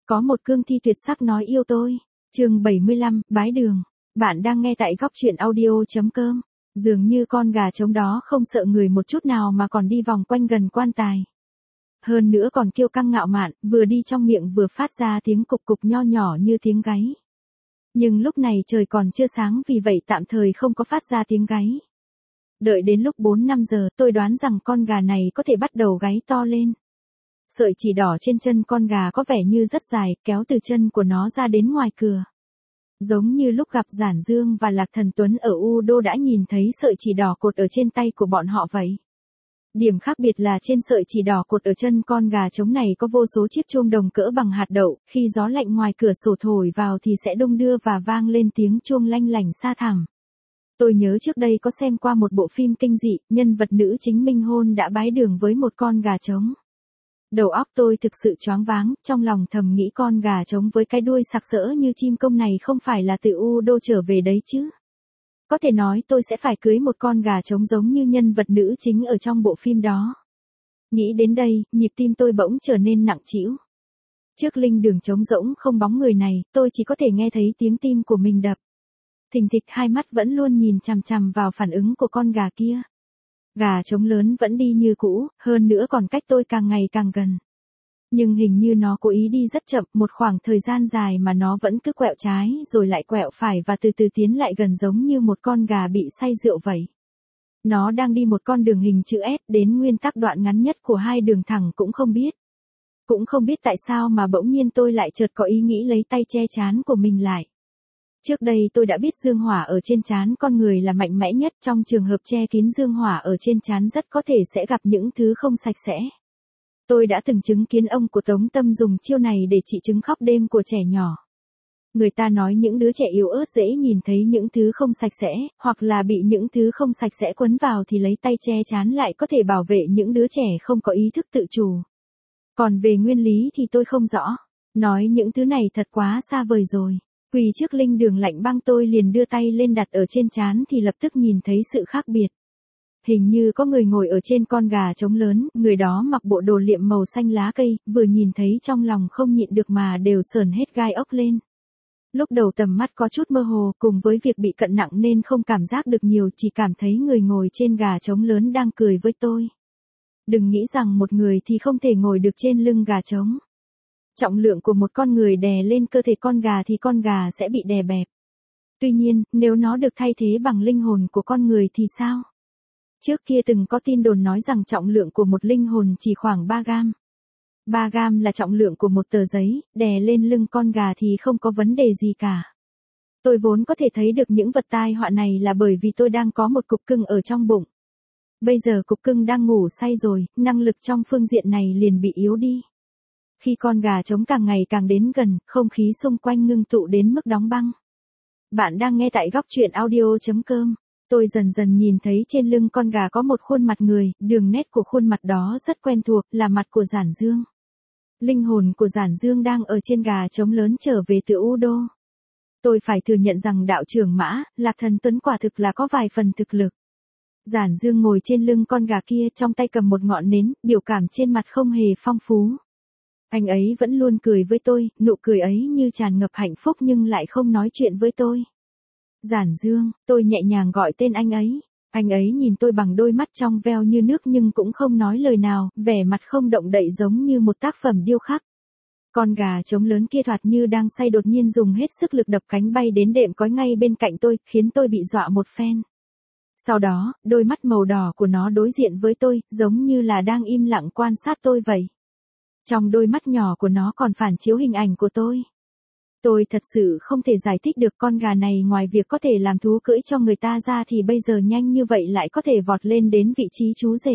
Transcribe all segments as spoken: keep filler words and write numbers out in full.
Có một cương thi tuyệt sắc nói yêu tôi. Chương bảy mươi lăm, bái đường. Bạn đang nghe tại góc truyện audio.com. Dường như con gà trống đó không sợ người một chút nào mà còn đi vòng quanh gần quan tài. Hơn nữa còn kiêu căng ngạo mạn, vừa đi trong miệng vừa phát ra tiếng cục cục nho nhỏ như tiếng gáy. Nhưng lúc này trời còn chưa sáng vì vậy tạm thời không có phát ra tiếng gáy. Đợi đến lúc bốn năm giờ tôi đoán rằng con gà này có thể bắt đầu gáy to lên. Sợi chỉ đỏ trên chân con gà có vẻ như rất dài, kéo từ chân của nó ra đến ngoài cửa. Giống như lúc gặp Giản Dương và Lạc Thần Tuấn ở U Đô đã nhìn thấy sợi chỉ đỏ cột ở trên tay của bọn họ vậy. Điểm khác biệt là trên sợi chỉ đỏ cột ở chân con gà trống này có vô số chiếc chuông đồng cỡ bằng hạt đậu, khi gió lạnh ngoài cửa sổ thổi vào thì sẽ đung đưa và vang lên tiếng chuông lanh lảnh xa thẳm. Tôi nhớ trước đây có xem qua một bộ phim kinh dị, nhân vật nữ chính minh hôn đã bái đường với một con gà trống. Đầu óc tôi thực sự choáng váng, trong lòng thầm nghĩ con gà trống với cái đuôi sặc sỡ như chim công này không phải là từ U Đô trở về đấy chứ. Có thể nói tôi sẽ phải cưới một con gà trống giống như nhân vật nữ chính ở trong bộ phim đó. Nghĩ đến đây, nhịp tim tôi bỗng trở nên nặng trĩu. Trước linh đường trống rỗng không bóng người này, tôi chỉ có thể nghe thấy tiếng tim của mình đập. Thình thịch hai mắt vẫn luôn nhìn chằm chằm vào phản ứng của con gà kia. Gà trống lớn vẫn đi như cũ, hơn nữa còn cách tôi càng ngày càng gần. Nhưng hình như nó cố ý đi rất chậm, một khoảng thời gian dài mà nó vẫn cứ quẹo trái rồi lại quẹo phải và từ từ tiến lại gần giống như một con gà bị say rượu vậy. Nó đang đi một con đường hình chữ S đến nguyên tắc đoạn ngắn nhất của hai đường thẳng cũng không biết. Cũng không biết tại sao mà bỗng nhiên tôi lại chợt có ý nghĩ lấy tay che trán của mình lại. Trước đây tôi đã biết dương hỏa ở trên trán con người là mạnh mẽ nhất, trong trường hợp che kín dương hỏa ở trên trán rất có thể sẽ gặp những thứ không sạch sẽ. Tôi đã từng chứng kiến ông của Tống Tâm dùng chiêu này để trị chứng khóc đêm của trẻ nhỏ. Người ta nói những đứa trẻ yếu ớt dễ nhìn thấy những thứ không sạch sẽ, hoặc là bị những thứ không sạch sẽ quấn vào thì lấy tay che trán lại có thể bảo vệ những đứa trẻ không có ý thức tự chủ. Còn về nguyên lý thì tôi không rõ. Nói những thứ này thật quá xa vời rồi. Quỳ trước linh đường lạnh băng tôi liền đưa tay lên đặt ở trên trán thì lập tức nhìn thấy sự khác biệt. Hình như có người ngồi ở trên con gà trống lớn, người đó mặc bộ đồ liệm màu xanh lá cây, vừa nhìn thấy trong lòng không nhịn được mà đều sờn hết gai ốc lên. Lúc đầu tầm mắt có chút mơ hồ, cùng với việc bị cận nặng nên không cảm giác được nhiều, chỉ cảm thấy người ngồi trên gà trống lớn đang cười với tôi. Đừng nghĩ rằng một người thì không thể ngồi được trên lưng gà trống. Trọng lượng của một con người đè lên cơ thể con gà thì con gà sẽ bị đè bẹp. Tuy nhiên, nếu nó được thay thế bằng linh hồn của con người thì sao? Trước kia từng có tin đồn nói rằng trọng lượng của một linh hồn chỉ khoảng ba gam. ba gam là trọng lượng của một tờ giấy, đè lên lưng con gà thì không có vấn đề gì cả. Tôi vốn có thể thấy được những vật tai họa này là bởi vì tôi đang có một cục cưng ở trong bụng. Bây giờ cục cưng đang ngủ say rồi, năng lực trong phương diện này liền bị yếu đi. Khi con gà trống càng ngày càng đến gần, không khí xung quanh ngưng tụ đến mức đóng băng. Bạn đang nghe tại góc truyện audio.com. Tôi dần dần nhìn thấy trên lưng con gà có một khuôn mặt người, đường nét của khuôn mặt đó rất quen thuộc, là mặt của Giản Dương. Linh hồn của Giản Dương đang ở trên gà trống lớn trở về từ U Đô. Tôi phải thừa nhận rằng đạo trưởng Mã, Lạc Thần Tuấn quả thực là có vài phần thực lực. Giản Dương ngồi trên lưng con gà kia trong tay cầm một ngọn nến, biểu cảm trên mặt không hề phong phú. Anh ấy vẫn luôn cười với tôi, nụ cười ấy như tràn ngập hạnh phúc nhưng lại không nói chuyện với tôi. Giản Dương, tôi nhẹ nhàng gọi tên anh ấy. Anh ấy nhìn tôi bằng đôi mắt trong veo như nước nhưng cũng không nói lời nào, vẻ mặt không động đậy giống như một tác phẩm điêu khắc. Con gà trống lớn kia thoạt như đang say đột nhiên dùng hết sức lực đập cánh bay đến đệm cói ngay bên cạnh tôi, khiến tôi bị dọa một phen. Sau đó, đôi mắt màu đỏ của nó đối diện với tôi, giống như là đang im lặng quan sát tôi vậy. Trong đôi mắt nhỏ của nó còn phản chiếu hình ảnh của tôi. Tôi thật sự không thể giải thích được con gà này ngoài việc có thể làm thú cưỡi cho người ta ra thì bây giờ nhanh như vậy lại có thể vọt lên đến vị trí chú rể.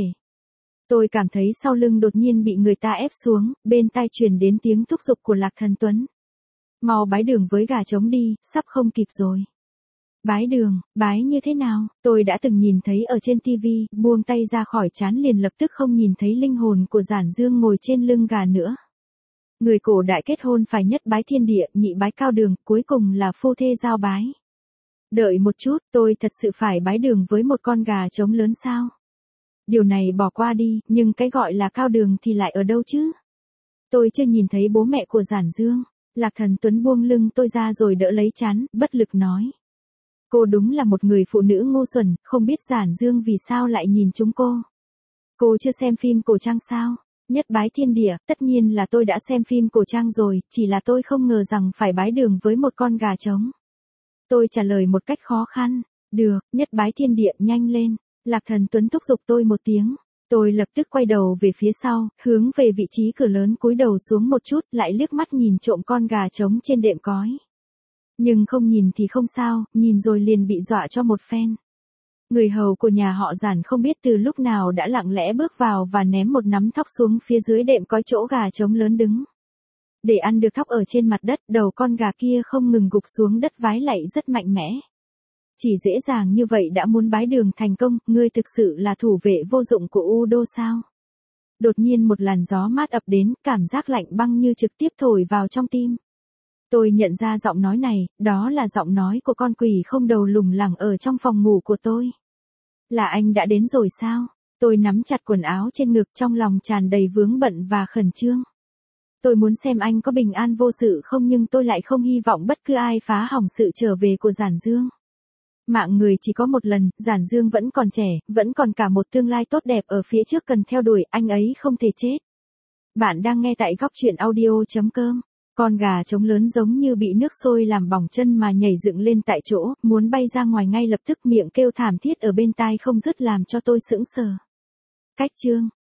Tôi cảm thấy sau lưng đột nhiên bị người ta ép xuống, bên tai truyền đến tiếng thúc giục của Lạc Thần Tuấn. Mau bái đường với gà trống đi, sắp không kịp rồi. Bái đường, bái như thế nào? Tôi đã từng nhìn thấy ở trên tivi, buông tay ra khỏi trán liền lập tức không nhìn thấy linh hồn của Giản Dương ngồi trên lưng gà nữa. Người cổ đại kết hôn phải nhất bái thiên địa, nhị bái cao đường, cuối cùng là phu thê giao bái. Đợi một chút, tôi thật sự phải bái đường với một con gà trống lớn sao? Điều này bỏ qua đi, nhưng cái gọi là cao đường thì lại ở đâu chứ? Tôi chưa nhìn thấy bố mẹ của Giản Dương. Lạc Thần Tuấn buông lưng tôi ra rồi đỡ lấy trán, bất lực nói. Cô đúng là một người phụ nữ ngu xuẩn, không biết Giản Dương vì sao lại nhìn chúng cô. Cô chưa xem phim cổ trang sao? Nhất bái thiên địa, tất nhiên là tôi đã xem phim cổ trang rồi, chỉ là tôi không ngờ rằng phải bái đường với một con gà trống. Tôi trả lời một cách khó khăn. Được, nhất bái thiên địa, nhanh lên. Lạc Thần Tuấn thúc giục tôi một tiếng. Tôi lập tức quay đầu về phía sau, hướng về vị trí cửa lớn cúi đầu xuống một chút, lại liếc mắt nhìn trộm con gà trống trên đệm cói. Nhưng không nhìn thì không sao, nhìn rồi liền bị dọa cho một phen. Người hầu của nhà họ Giản không biết từ lúc nào đã lặng lẽ bước vào và ném một nắm thóc xuống phía dưới đệm cói chỗ gà trống lớn đứng. Để ăn được thóc ở trên mặt đất, đầu con gà kia không ngừng gục xuống đất vái lạy rất mạnh mẽ. Chỉ dễ dàng như vậy đã muốn bái đường thành công, ngươi thực sự là thủ vệ vô dụng của U Đô sao? Đột nhiên một làn gió mát ập đến, cảm giác lạnh băng như trực tiếp thổi vào trong tim. Tôi nhận ra giọng nói này, đó là giọng nói của con quỷ không đầu lủng lẳng ở trong phòng ngủ của tôi. Là anh đã đến rồi sao? Tôi nắm chặt quần áo trên ngực, trong lòng tràn đầy vướng bận và khẩn trương. Tôi muốn xem anh có bình an vô sự không, nhưng tôi lại không hy vọng bất cứ ai phá hỏng sự trở về của Giản Dương. Mạng người chỉ có một lần, Giản Dương vẫn còn trẻ, vẫn còn cả một tương lai tốt đẹp ở phía trước cần theo đuổi, anh ấy không thể chết. Bạn đang nghe tại góc truyện audio chấm com. Con gà trống lớn giống như bị nước sôi làm bỏng chân mà nhảy dựng lên tại chỗ, muốn bay ra ngoài ngay lập tức, miệng kêu thảm thiết ở bên tai không dứt làm cho tôi sững sờ. Cách chương